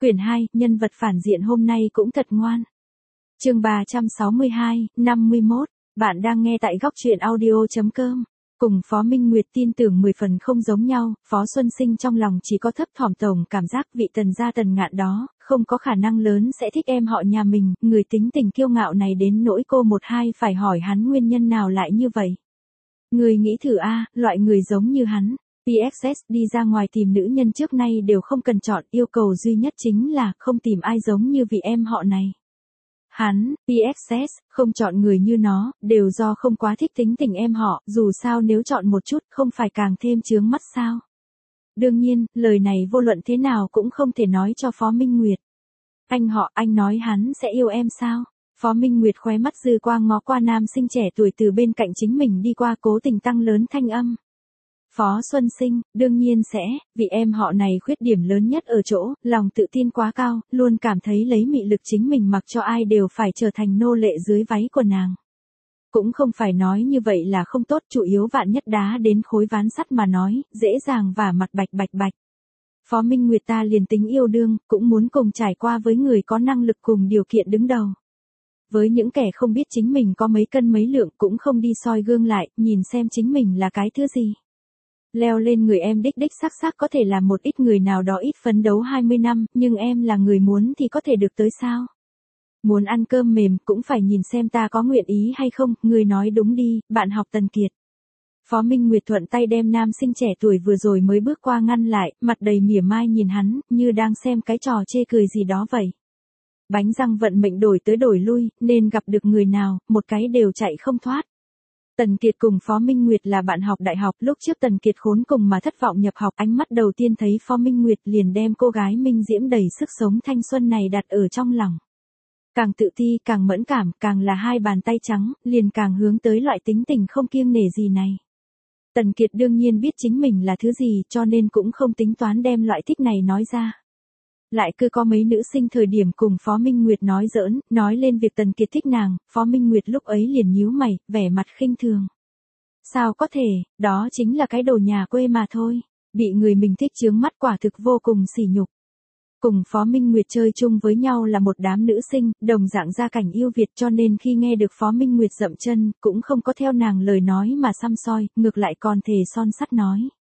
Quyển 2, nhân vật phản diện hôm nay cũng thật ngoan. Chương 362, 51. Bạn đang nghe tại góc truyện audio.com. Cùng Phó Minh Nguyệt tin tưởng 10 phần không giống nhau, Phó Xuân Sinh trong lòng chỉ có thấp thỏm tổng cảm giác vị Tần gia Tần Ngạn đó, không có khả năng lớn sẽ thích em họ nhà mình, người tính tình kiêu ngạo này đến nỗi cô một hai phải hỏi hắn nguyên nhân nào lại như vậy. Người nghĩ thử loại người giống như hắn. PXS đi ra ngoài tìm nữ nhân trước nay đều không cần chọn, yêu cầu duy nhất chính là không tìm ai giống như vị em họ này. Hắn, PXS, không chọn người như nó, đều do không quá thích tính tình em họ, dù sao nếu chọn một chút không phải càng thêm chướng mắt sao. Đương nhiên, lời này vô luận thế nào cũng không thể nói cho Phó Minh Nguyệt. Anh nói hắn sẽ yêu em sao? Phó Minh Nguyệt khóe mắt dư quang ngó qua nam sinh trẻ tuổi từ bên cạnh chính mình đi qua, cố tình tăng lớn thanh âm. Phó Xuân Sinh, đương nhiên sẽ, vì em họ này khuyết điểm lớn nhất ở chỗ, lòng tự tin quá cao, luôn cảm thấy lấy mị lực chính mình mặc cho ai đều phải trở thành nô lệ dưới váy của nàng. Cũng không phải nói như vậy là không tốt, chủ yếu vạn nhất đá đến khối ván sắt mà nói, dễ dàng vả mặt bạch. Phó Minh Nguyệt ta liền tính yêu đương, cũng muốn cùng trải qua với người có năng lực cùng điều kiện đứng đầu. Với những kẻ không biết chính mình có mấy cân mấy lượng cũng không đi soi gương lại, nhìn xem chính mình là cái thứ gì. Leo lên người em đích xác có thể là một ít người nào đó ít phấn đấu 20 năm, nhưng em là người muốn thì có thể được tới sao? Muốn ăn cơm mềm cũng phải nhìn xem ta có nguyện ý hay không, người nói đúng đi, bạn học Tần Kiệt. Phó Minh Nguyệt thuận tay đem nam sinh trẻ tuổi vừa rồi mới bước qua ngăn lại, mặt đầy mỉa mai nhìn hắn, như đang xem cái trò chê cười gì đó vậy. Bánh răng vận mệnh đổi tới đổi lui, nên gặp được người nào, một cái đều chạy không thoát. Tần Kiệt cùng Phó Minh Nguyệt là bạn học đại học, lúc trước Tần Kiệt khốn cùng mà thất vọng nhập học, ánh mắt đầu tiên thấy Phó Minh Nguyệt liền đem cô gái minh diễm đầy sức sống thanh xuân này đặt ở trong lòng. Càng tự ti, càng mẫn cảm, càng là hai bàn tay trắng, liền càng hướng tới loại tính tình không kiêng nể gì này. Tần Kiệt đương nhiên biết chính mình là thứ gì, cho nên cũng không tính toán đem loại thích này nói ra. Lại cứ có mấy nữ sinh thời điểm cùng Phó Minh Nguyệt nói giỡn, nói lên việc Tần Kiệt thích nàng, Phó Minh Nguyệt lúc ấy liền nhíu mày, vẻ mặt khinh thường. Sao có thể, đó chính là cái đồ nhà quê mà thôi, bị người mình thích chướng mắt quả thực vô cùng sỉ nhục. Cùng Phó Minh Nguyệt chơi chung với nhau là một đám nữ sinh, đồng dạng gia cảnh yêu Việt, cho nên khi nghe được Phó Minh Nguyệt dậm chân, cũng không có theo nàng lời nói mà săm soi, ngược lại còn thề son sắt nói.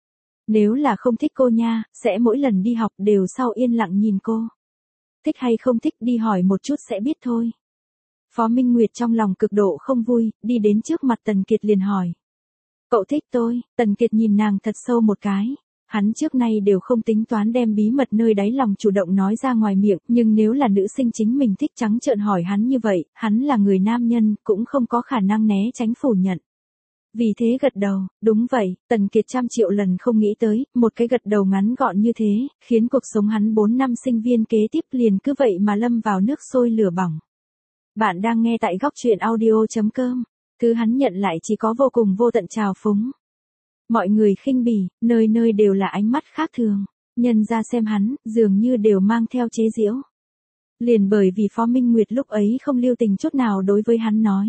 Nếu là không thích cô nha, sẽ mỗi lần đi học đều sau yên lặng nhìn cô. Thích hay không thích đi hỏi một chút sẽ biết thôi. Phó Minh Nguyệt trong lòng cực độ không vui, đi đến trước mặt Tần Kiệt liền hỏi. Cậu thích tôi? Tần Kiệt nhìn nàng thật sâu một cái. Hắn trước nay đều không tính toán đem bí mật nơi đáy lòng chủ động nói ra ngoài miệng, nhưng nếu là nữ sinh chính mình thích trắng trợn hỏi hắn như vậy, hắn là người nam nhân, cũng không có khả năng né tránh phủ nhận. Vì thế gật đầu, đúng vậy, Tần Kiệt trăm triệu lần không nghĩ tới, một cái gật đầu ngắn gọn như thế, khiến cuộc sống hắn 4 năm sinh viên kế tiếp liền cứ vậy mà lâm vào nước sôi lửa bỏng. Bạn đang nghe tại góc truyện audio.com, thứ hắn nhận lại chỉ có vô cùng vô tận trào phúng. Mọi người khinh bỉ, nơi nơi đều là ánh mắt khác thường, nhân ra xem hắn, dường như đều mang theo chế giễu. Liền bởi vì Phó Minh Nguyệt lúc ấy không lưu tình chút nào đối với hắn nói.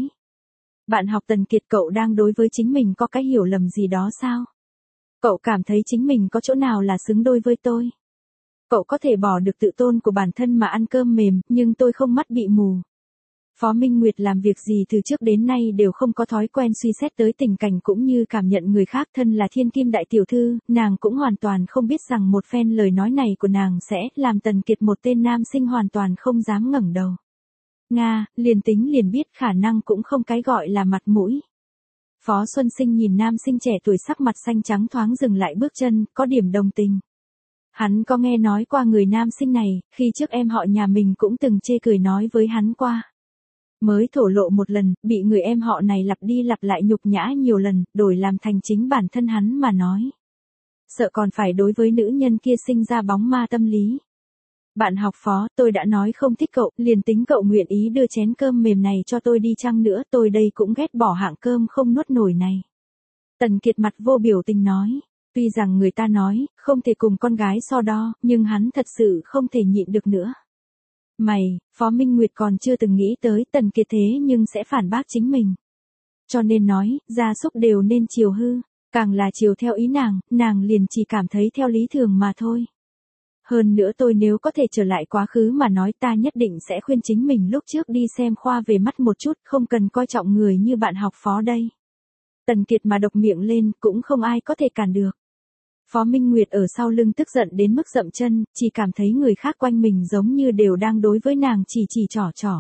Bạn học Tần Kiệt, cậu đang đối với chính mình có cái hiểu lầm gì đó sao? Cậu cảm thấy chính mình có chỗ nào là xứng đôi với tôi? Cậu có thể bỏ được tự tôn của bản thân mà ăn cơm mềm, nhưng tôi không mắt bị mù. Phó Minh Nguyệt làm việc gì từ trước đến nay đều không có thói quen suy xét tới tình cảnh cũng như cảm nhận người khác, thân là thiên kim đại tiểu thư, nàng cũng hoàn toàn không biết rằng một phen lời nói này của nàng sẽ làm Tần Kiệt một tên nam sinh hoàn toàn không dám ngẩng đầu. Nga, liền tính liền biết khả năng cũng không cái gọi là mặt mũi. Phó Xuân Sinh nhìn nam sinh trẻ tuổi sắc mặt xanh trắng thoáng dừng lại bước chân, có điểm đồng tình. Hắn có nghe nói qua người nam sinh này, khi trước em họ nhà mình cũng từng chê cười nói với hắn qua. Mới thổ lộ một lần, bị người em họ này lặp đi lặp lại nhục nhã nhiều lần, đổi làm thành chính bản thân hắn mà nói. Sợ còn phải đối với nữ nhân kia sinh ra bóng ma tâm lý. Bạn học Phó, tôi đã nói không thích cậu, liền tính cậu nguyện ý đưa chén cơm mềm này cho tôi đi chăng nữa, tôi đây cũng ghét bỏ hạng cơm không nuốt nổi này. Tần Kiệt mặt vô biểu tình nói, tuy rằng người ta nói, không thể cùng con gái so đo, nhưng hắn thật sự không thể nhịn được nữa. Phó Minh Nguyệt còn chưa từng nghĩ tới Tần Kiệt thế nhưng sẽ phản bác chính mình. Cho nên nói, gia súc đều nên chiều hư, càng là chiều theo ý nàng liền chỉ cảm thấy theo lý thường mà thôi. Hơn nữa tôi nếu có thể trở lại quá khứ mà nói ta nhất định sẽ khuyên chính mình lúc trước đi xem khoa về mắt một chút, không cần coi trọng người như bạn học Phó đây. Tần Kiệt mà độc miệng lên cũng không ai có thể cản được. Phó Minh Nguyệt ở sau lưng tức giận đến mức dậm chân, chỉ cảm thấy người khác quanh mình giống như đều đang đối với nàng chỉ trỏ trỏ.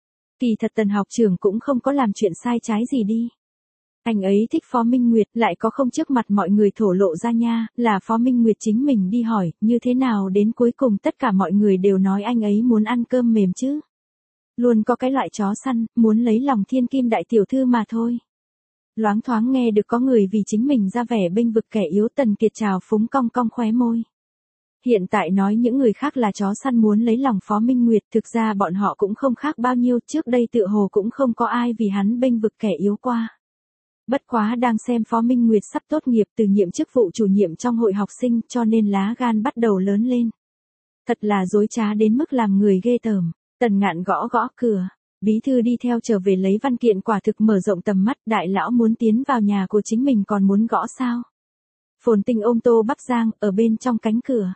Kỳ thật Tần học trưởng cũng không có làm chuyện sai trái gì đi. Anh ấy thích Phó Minh Nguyệt lại có không trước mặt mọi người thổ lộ ra nha, là Phó Minh Nguyệt chính mình đi hỏi, như thế nào đến cuối cùng tất cả mọi người đều nói anh ấy muốn ăn cơm mềm chứ. Luôn có cái loại chó săn, muốn lấy lòng thiên kim đại tiểu thư mà thôi. Loáng thoáng nghe được có người vì chính mình ra vẻ bênh vực kẻ yếu, Tần Kiệt trào phúng cong cong khóe môi. Hiện tại nói những người khác là chó săn muốn lấy lòng Phó Minh Nguyệt, thực ra bọn họ cũng không khác bao nhiêu, trước đây tựa hồ cũng không có ai vì hắn bênh vực kẻ yếu qua. Bất quá đang xem Phó Minh Nguyệt sắp tốt nghiệp từ nhiệm chức vụ chủ nhiệm trong hội học sinh cho nên lá gan bắt đầu lớn lên. Thật là dối trá đến mức làm người ghê tởm. Tần Ngạn gõ gõ cửa. Bí thư đi theo trở về lấy văn kiện, quả thực mở rộng tầm mắt, đại lão muốn tiến vào nhà của chính mình còn muốn gõ sao. Phồn Tinh ôm tô bắp rang ở bên trong cánh cửa.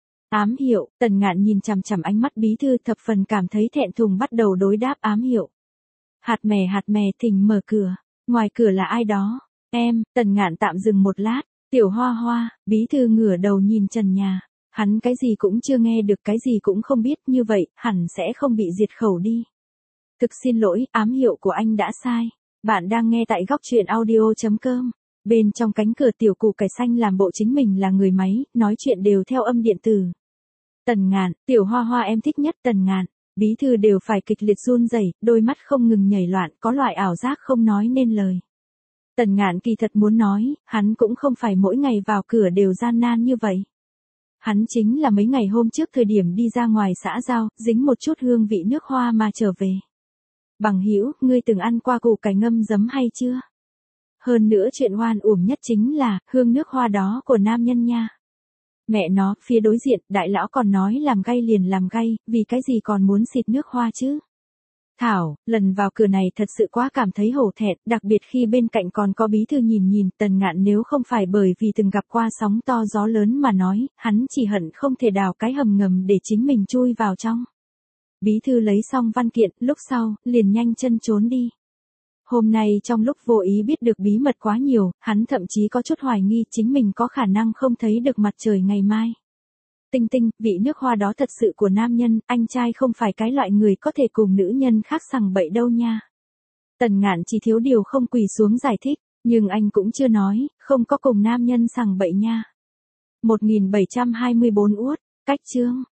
Ám hiệu, Tần Ngạn nhìn chằm chằm ánh mắt bí thư thập phần cảm thấy thẹn thùng, bắt đầu đối đáp ám hiệu. Hạt mè thỉnh mở cửa. Ngoài cửa là ai đó? Em, Tần Ngạn tạm dừng một lát. Tiểu Hoa Hoa, bí thư ngửa đầu nhìn trần nhà. Hắn cái gì cũng chưa nghe được, cái gì cũng không biết, như vậy, hẳn sẽ không bị diệt khẩu đi. Thực xin lỗi, ám hiệu của anh đã sai. Bạn đang nghe tại góc truyện audio.com. Bên trong cánh cửa tiểu củ cải xanh làm bộ chính mình là người máy, nói chuyện đều theo âm điện tử. Tần Ngạn, Tiểu Hoa Hoa em thích nhất Tần Ngạn. Bí thư đều phải kịch liệt run rẩy, đôi mắt không ngừng nhảy loạn, có loại ảo giác không nói nên lời. Tần Ngạn kỳ thật muốn nói, hắn cũng không phải mỗi ngày vào cửa đều gian nan như vậy. Hắn chính là mấy ngày hôm trước thời điểm đi ra ngoài xã giao, dính một chút hương vị nước hoa mà trở về. Bằng hữu, ngươi từng ăn qua củ cải ngâm giấm hay chưa? Hơn nữa chuyện oan uổng nhất chính là, hương nước hoa đó của nam nhân nha. Mẹ nó, phía đối diện, đại lão còn nói làm gay liền làm gay, vì cái gì còn muốn xịt nước hoa chứ? Thảo, lần vào cửa này thật sự quá cảm thấy hổ thẹn, đặc biệt khi bên cạnh còn có bí thư nhìn, Tần Ngạn nếu không phải bởi vì từng gặp qua sóng to gió lớn mà nói, hắn chỉ hận không thể đào cái hầm ngầm để chính mình chui vào trong. Bí thư lấy xong văn kiện, lúc sau, liền nhanh chân trốn đi. Hôm nay trong lúc vô ý biết được bí mật quá nhiều, hắn thậm chí có chút hoài nghi chính mình có khả năng không thấy được mặt trời ngày mai. Tinh Tinh, vị nước hoa đó thật sự của nam nhân, anh trai không phải cái loại người có thể cùng nữ nhân khác sằng bậy đâu nha. Tần Ngạn chỉ thiếu điều không quỳ xuống giải thích, nhưng anh cũng chưa nói, không có cùng nam nhân sằng bậy nha. 1724 uất, cách chương.